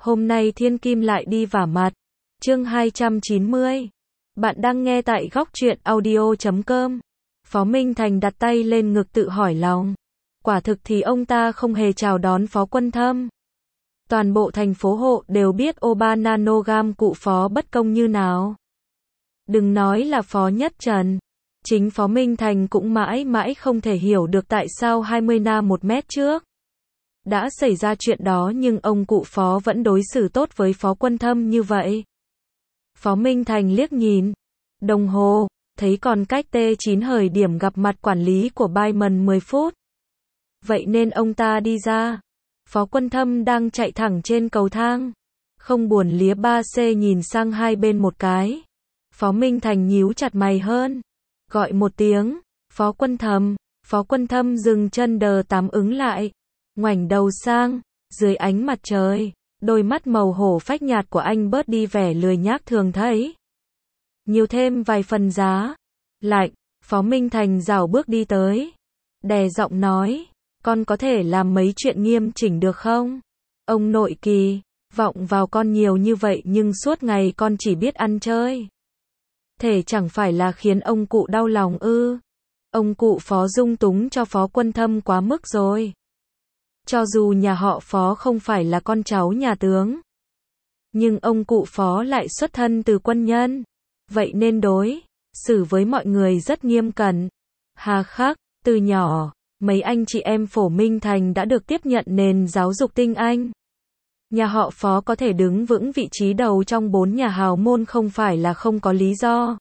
Hôm nay Thiên Kim lại đi vả mặt. Chương 290. Bạn đang nghe tại góc truyện audio.com. Phó Minh Thành đặt tay lên ngực tự hỏi lòng. Quả thực thì ông ta không hề chào đón Phó Quân Thâm. Toàn bộ thành phố Hộ đều biết Oba Nanogam cụ Phó bất công như nào. Đừng nói là Phó Nhất Trần. Chính Phó Minh Thành cũng mãi mãi không thể hiểu được tại sao 20 na 1 mét trước đã xảy ra chuyện đó nhưng ông cụ Phó vẫn đối xử tốt với Phó Quân Thâm như vậy. Phó Minh Thành liếc nhìn đồng hồ, thấy còn cách T9 thời điểm gặp mặt quản lý của Bayman 10 phút. Vậy nên ông ta đi ra. Phó Quân Thâm đang chạy thẳng trên cầu thang, không buồn lía 3C nhìn sang hai bên một cái. Phó Minh Thành nhíu chặt mày hơn, gọi một tiếng, Phó Quân Thâm. Phó Quân Thâm dừng chân đờ tám ứng lại, ngoảnh đầu sang, dưới ánh mặt trời, đôi mắt màu hổ phách nhạt của anh bớt đi vẻ lười nhác thường thấy, nhiều thêm vài phần giá lạnh. Phó Minh Thành rảo bước đi tới, đè giọng nói, con có thể làm mấy chuyện nghiêm chỉnh được không? Ông nội kỳ vọng vào con nhiều như vậy nhưng suốt ngày con chỉ biết ăn chơi. Thể chẳng phải là khiến ông cụ đau lòng ư? Ông cụ Phó dung túng cho Phó Quân Thâm quá mức rồi. Cho dù nhà họ Phó không phải là con cháu nhà tướng, nhưng ông cụ Phó lại xuất thân từ quân nhân, vậy nên đối xử với mọi người rất nghiêm cẩn. Hà khắc, từ nhỏ, mấy anh chị em Phổ Minh Thành đã được tiếp nhận nền giáo dục tinh anh. Nhà họ Phó có thể đứng vững vị trí đầu trong 4 nhà hào môn không phải là không có lý do.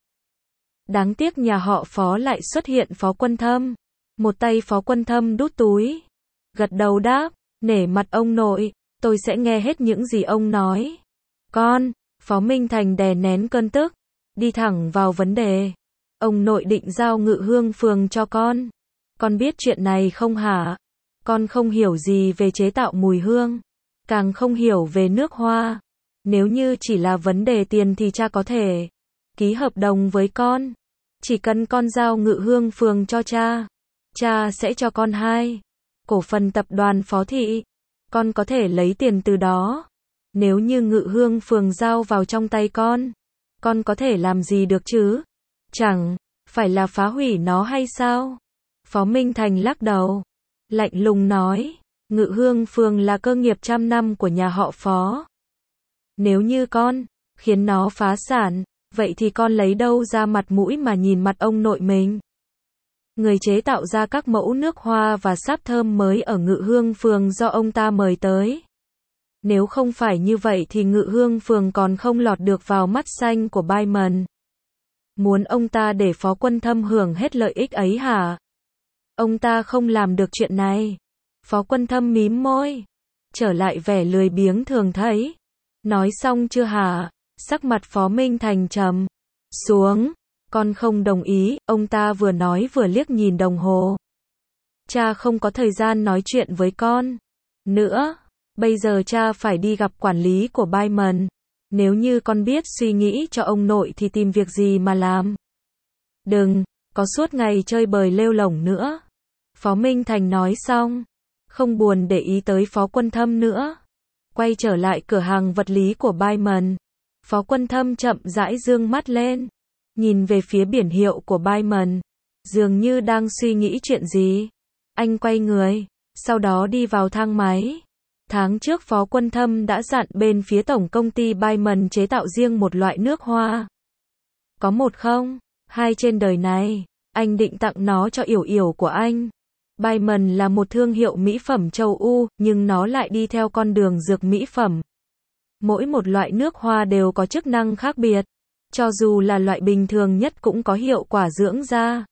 Đáng tiếc nhà họ Phó lại xuất hiện Phó Quân Thâm. Một tay Phó Quân Thâm đút túi, gật đầu đáp, nể mặt ông nội, tôi sẽ nghe hết những gì ông nói. Con, Phó Minh Thành đè nén cơn tức, đi thẳng vào vấn đề. Ông nội định giao Ngự Hương Phường cho con biết chuyện này không hả? Con không hiểu gì về chế tạo mùi hương, càng không hiểu về nước hoa. Nếu như chỉ là vấn đề tiền thì cha có thể ký hợp đồng với con. Chỉ cần con giao Ngự Hương Phường cho cha sẽ cho con 2 cổ phần tập đoàn Phó Thị. Con có thể lấy tiền từ đó. Nếu như Ngự Hương Phường giao vào trong tay con có thể làm gì được chứ? Chẳng phải là phá hủy nó hay sao? Phó Minh Thành lắc đầu, lạnh lùng nói, Ngự Hương Phường là cơ nghiệp trăm năm của nhà họ Phó. Nếu như con khiến nó phá sản, vậy thì con lấy đâu ra mặt mũi mà nhìn mặt ông nội mình? Người chế tạo ra các mẫu nước hoa và sáp thơm mới ở Ngự Hương Phường do ông ta mời tới. Nếu không phải như vậy thì Ngự Hương Phường còn không lọt được vào mắt xanh của Bayman. Muốn ông ta để Phó Quân Thâm hưởng hết lợi ích ấy hả? Ông ta không làm được chuyện này. Phó Quân Thâm mím môi, trở lại vẻ lười biếng thường thấy. Nói xong chưa hả? Sắc mặt Phó Minh Thành trầm xuống. Con không đồng ý. Ông ta vừa nói vừa liếc nhìn đồng hồ. Cha không có thời gian nói chuyện với con nữa. Bây giờ cha phải đi gặp quản lý của Bayman. Nếu như con biết suy nghĩ cho ông nội thì tìm việc gì mà làm. Đừng có suốt ngày chơi bời lêu lổng nữa. Phó Minh Thành nói xong, không buồn để ý tới Phó Quân Thâm nữa. Quay trở lại cửa hàng vật lý của Bayman. Phó Quân Thâm chậm rãi dương mắt lên, nhìn về phía biển hiệu của Bayman, dường như đang suy nghĩ chuyện gì. Anh quay người, sau đó đi vào thang máy. Tháng trước Phó Quân Thâm đã dặn bên phía tổng công ty Bayman chế tạo riêng một loại nước hoa. Có một không, hai trên đời này, anh định tặng nó cho Yểu Yểu của anh. Bayman là một thương hiệu mỹ phẩm châu Âu, nhưng nó lại đi theo con đường dược mỹ phẩm. Mỗi một loại nước hoa đều có chức năng khác biệt. Cho dù là loại bình thường nhất cũng có hiệu quả dưỡng da.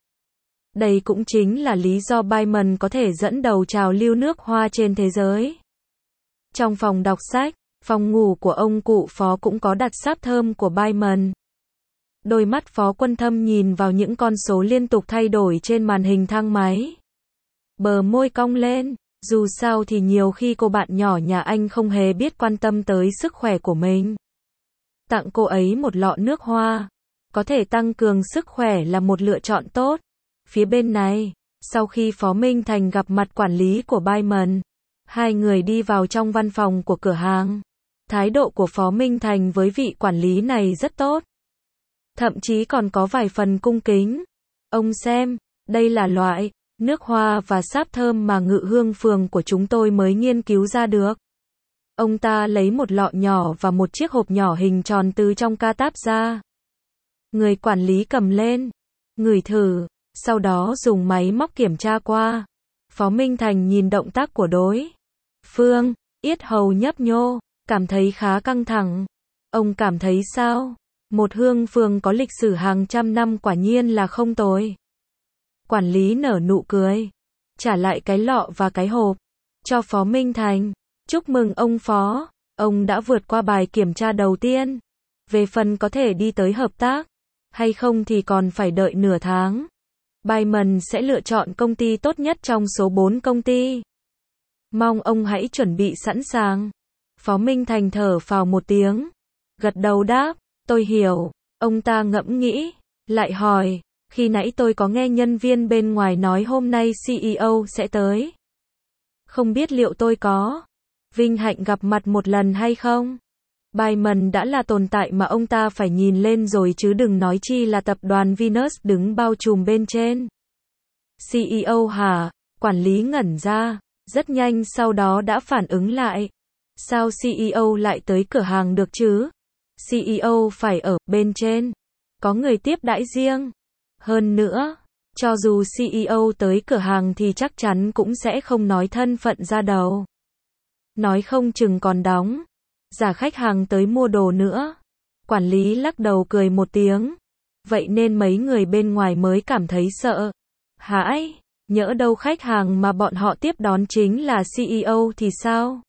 Đây cũng chính là lý do Bayman có thể dẫn đầu trào lưu nước hoa trên thế giới. Trong phòng đọc sách, phòng ngủ của ông cụ Phó cũng có đặt sáp thơm của Bayman. Đôi mắt Phó Quân Thâm nhìn vào những con số liên tục thay đổi trên màn hình thang máy. Bờ môi cong lên, dù sao thì nhiều khi cô bạn nhỏ nhà anh không hề biết quan tâm tới sức khỏe của mình. Tặng cô ấy một lọ nước hoa, có thể tăng cường sức khỏe là một lựa chọn tốt. Phía bên này, sau khi Phó Minh Thành gặp mặt quản lý của Bayman, hai người đi vào trong văn phòng của cửa hàng. Thái độ của Phó Minh Thành với vị quản lý này rất tốt. Thậm chí còn có vài phần cung kính. Ông xem, đây là loại nước hoa và sáp thơm mà Ngự Hương phường của chúng tôi mới nghiên cứu ra được. Ông ta lấy một lọ nhỏ và một chiếc hộp nhỏ hình tròn từ trong ca táp ra. Người quản lý cầm lên, ngửi thử, sau đó dùng máy móc kiểm tra qua. Phó Minh Thành nhìn động tác của đối phương, yết hầu nhấp nhô, cảm thấy khá căng thẳng. Ông cảm thấy sao? Một hương phường có lịch sử hàng trăm năm quả nhiên là không tồi. Quản lý nở nụ cười, trả lại cái lọ và cái hộp cho Phó Minh Thành. Chúc mừng ông Phó, ông đã vượt qua bài kiểm tra đầu tiên. Về phần có thể đi tới hợp tác hay không thì còn phải đợi nửa tháng. Diamond sẽ lựa chọn công ty tốt nhất trong số 4 công ty. Mong ông hãy chuẩn bị sẵn sàng. Phó Minh Thành thở phào một tiếng, gật đầu đáp, tôi hiểu. Ông ta ngẫm nghĩ, lại hỏi, khi nãy tôi có nghe nhân viên bên ngoài nói hôm nay CEO sẽ tới. Không biết liệu tôi có vinh hạnh gặp mặt một lần hay không? Diamond đã là tồn tại mà ông ta phải nhìn lên rồi chứ đừng nói chi là tập đoàn Venus đứng bao trùm bên trên. CEO hả? Quản lý ngẩn ra, rất nhanh sau đó đã phản ứng lại. Sao CEO lại tới cửa hàng được chứ? CEO phải ở bên trên, có người tiếp đãi riêng. Hơn nữa, cho dù CEO tới cửa hàng thì chắc chắn cũng sẽ không nói thân phận ra đầu. Nói không chừng còn đóng giả khách hàng tới mua đồ nữa. Quản lý lắc đầu cười một tiếng. Vậy nên mấy người bên ngoài mới cảm thấy sợ hãi. Nhỡ đâu khách hàng mà bọn họ tiếp đón chính là CEO thì sao?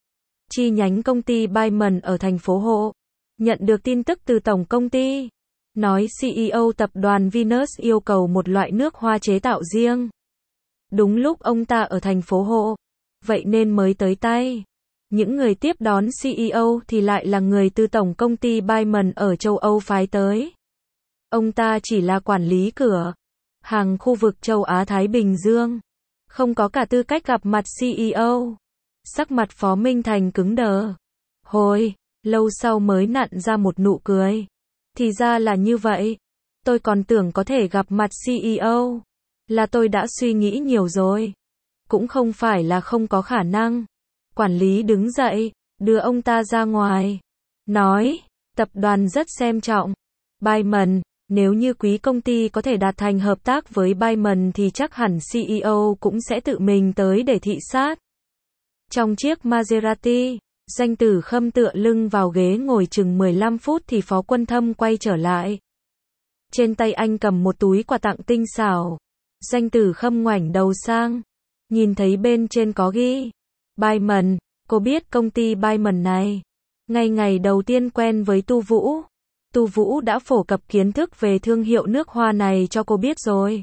Chi nhánh công ty Diamond ở thành phố Hộ nhận được tin tức từ tổng công ty, nói CEO tập đoàn Venus yêu cầu một loại nước hoa chế tạo riêng. Đúng lúc ông ta ở thành phố Hộ, vậy nên mới tới tay. Những người tiếp đón CEO thì lại là người từ tổng công ty Diamond ở châu Âu phái tới. Ông ta chỉ là quản lý cửa hàng khu vực châu Á Thái Bình Dương, không có cả tư cách gặp mặt CEO. Sắc mặt Phó Minh Thành cứng đờ. Hồi lâu sau mới nặn ra một nụ cười. Thì ra là như vậy. Tôi còn tưởng có thể gặp mặt CEO. Là tôi đã suy nghĩ nhiều rồi. Cũng không phải là không có khả năng. Quản lý đứng dậy, đưa ông ta ra ngoài. Nói, tập đoàn rất xem trọng Diamond. Nếu như quý công ty có thể đạt thành hợp tác với Diamond thì chắc hẳn CEO cũng sẽ tự mình tới để thị sát. Trong chiếc Maserati, Doanh Tử Khâm tựa lưng vào ghế ngồi chừng 15 phút thì Phó Quân Thâm quay trở lại. Trên tay anh cầm một túi quà tặng tinh xảo. Doanh Tử Khâm ngoảnh đầu sang, nhìn thấy bên trên có ghi Diamond. Cô biết công ty Diamond này. Ngay ngày đầu tiên quen với Tu Vũ, Tu Vũ đã phổ cập kiến thức về thương hiệu nước hoa này cho cô biết rồi.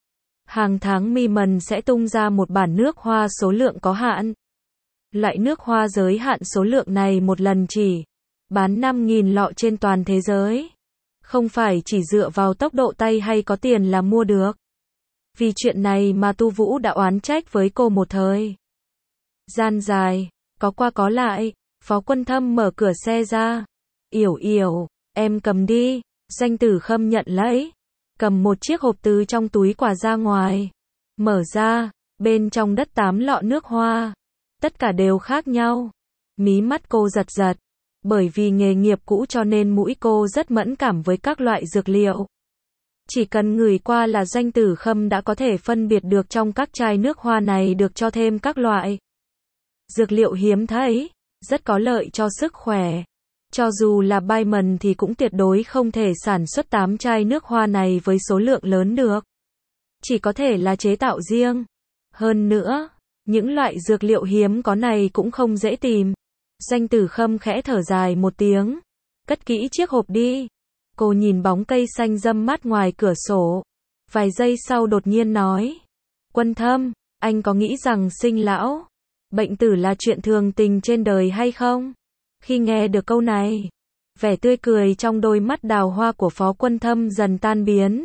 Hàng tháng Diamond sẽ tung ra một bản nước hoa số lượng có hạn. Loại nước hoa giới hạn số lượng này một lần chỉ bán 5.000 lọ trên toàn thế giới. Không phải chỉ dựa vào tốc độ tay hay có tiền là mua được. Vì chuyện này mà Tu Vũ đã oán trách với cô một thời gian dài, có qua có lại. Phó Quân Thâm mở cửa xe ra. Yểu Yểu, em cầm đi. Doanh Tử Khâm nhận lấy, cầm một chiếc hộp từ trong túi quà ra ngoài. Mở ra, bên trong đất 8 lọ nước hoa. Tất cả đều khác nhau. Mí mắt cô giật giật. Bởi vì nghề nghiệp cũ cho nên mũi cô rất mẫn cảm với các loại dược liệu. Chỉ cần ngửi qua là Doanh Tử Khâm đã có thể phân biệt được trong các chai nước hoa này được cho thêm các loại dược liệu hiếm thấy, rất có lợi cho sức khỏe. Cho dù là Diamond thì cũng tuyệt đối không thể sản xuất 8 chai nước hoa này với số lượng lớn được. Chỉ có thể là chế tạo riêng. Hơn nữa, những loại dược liệu hiếm có này cũng không dễ tìm. Doanh Tử Khâm khẽ thở dài một tiếng. Cất kỹ chiếc hộp đi. Cô nhìn bóng cây xanh râm mát ngoài cửa sổ. Vài giây sau đột nhiên nói. Quân Thâm, anh có nghĩ rằng sinh lão bệnh tử là chuyện thường tình trên đời hay không? Khi nghe được câu này, vẻ tươi cười trong đôi mắt đào hoa của Phó Quân Thâm dần tan biến.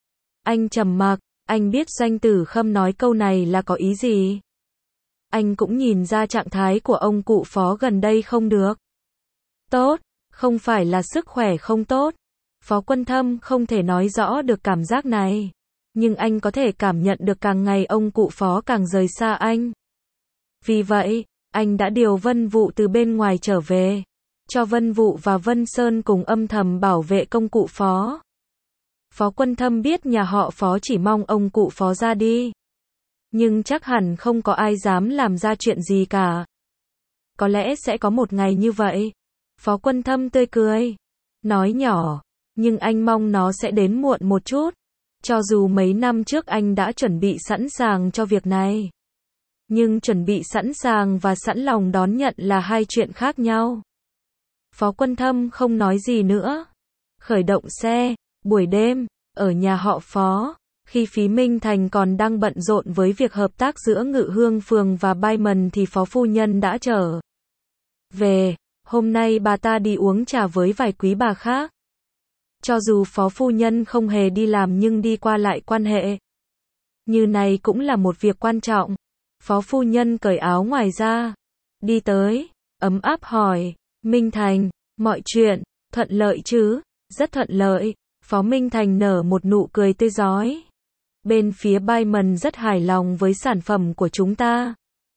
Anh trầm mặc, anh biết Doanh Tử Khâm nói câu này là có ý gì. Anh cũng nhìn ra trạng thái của ông cụ Phó gần đây không được Tốt, không phải là sức khỏe không tốt. Phó Quân Thâm không thể nói rõ được cảm giác này. Nhưng anh có thể cảm nhận được càng ngày ông cụ Phó càng rời xa anh. Vì vậy, anh đã điều Vân Vụ từ bên ngoài trở về. Cho Vân Vụ và Vân Sơn cùng âm thầm bảo vệ công cụ Phó. Phó Quân Thâm biết nhà họ Phó chỉ mong ông cụ Phó ra đi. Nhưng chắc hẳn không có ai dám làm ra chuyện gì cả. Có lẽ sẽ có một ngày như vậy. Phó Quân Thâm tươi cười. Nói nhỏ, nhưng anh mong nó sẽ đến muộn một chút. Cho dù mấy năm trước anh đã chuẩn bị sẵn sàng cho việc này. Nhưng chuẩn bị sẵn sàng và sẵn lòng đón nhận là hai chuyện khác nhau. Phó Quân Thâm không nói gì nữa. Khởi động xe, buổi đêm, ở nhà họ Phó, khi Phí Minh Thành còn đang bận rộn với việc hợp tác giữa Ngự Hương Phường và Diamond thì Phó Phu Nhân đã trở về. Hôm nay bà ta đi uống trà với vài quý bà khác. Cho dù Phó Phu Nhân không hề đi làm nhưng đi qua lại quan hệ như này cũng là một việc quan trọng. Phó Phu Nhân cởi áo ngoài ra, đi tới, ấm áp hỏi, Minh Thành, mọi chuyện, thuận lợi chứ? Rất thuận lợi. Phó Minh Thành nở một nụ cười tươi rói. Bên phía Diamond rất hài lòng với sản phẩm của chúng ta.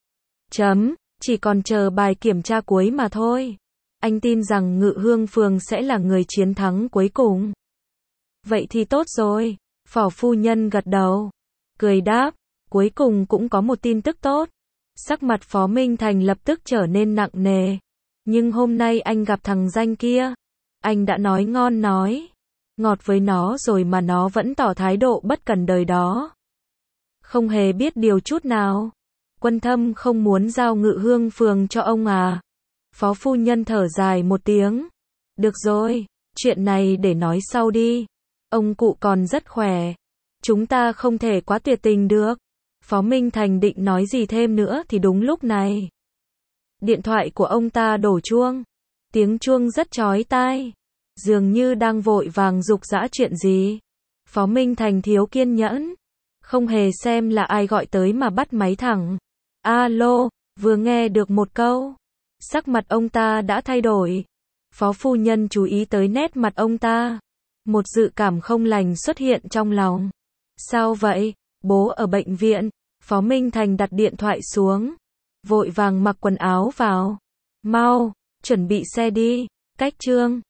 Chỉ còn chờ bài kiểm tra cuối mà thôi. Anh tin rằng Ngự Hương Phường sẽ là người chiến thắng cuối cùng. Vậy thì tốt rồi. Phó Phu Nhân gật đầu, cười đáp, cuối cùng cũng có một tin tức tốt. Sắc mặt Phó Minh Thành lập tức trở nên nặng nề. Nhưng hôm nay anh gặp thằng danh kia. Anh đã nói ngon nói ngọt với nó rồi mà nó vẫn tỏ thái độ bất cần đời đó. Không hề biết điều chút nào. Quân Thâm không muốn giao Ngự Hương Phường cho ông à? Phó Phu Nhân thở dài một tiếng. Được rồi, chuyện này để nói sau đi. Ông cụ còn rất khỏe. Chúng ta không thể quá tuyệt tình được. Phó Minh Thành định nói gì thêm nữa thì đúng lúc này. Điện thoại của ông ta đổ chuông. Tiếng chuông rất chói tai. Dường như đang vội vàng giục giã chuyện gì. Phó Minh Thành thiếu kiên nhẫn. Không hề xem là ai gọi tới mà bắt máy thẳng. Alo, vừa nghe được một câu. Sắc mặt ông ta đã thay đổi. Phó Phu Nhân chú ý tới nét mặt ông ta. Một dự cảm không lành xuất hiện trong lòng. Sao vậy? Bố ở bệnh viện. Phó Minh Thành đặt điện thoại xuống. Vội vàng mặc quần áo vào. Mau, chuẩn bị xe đi. Cách chương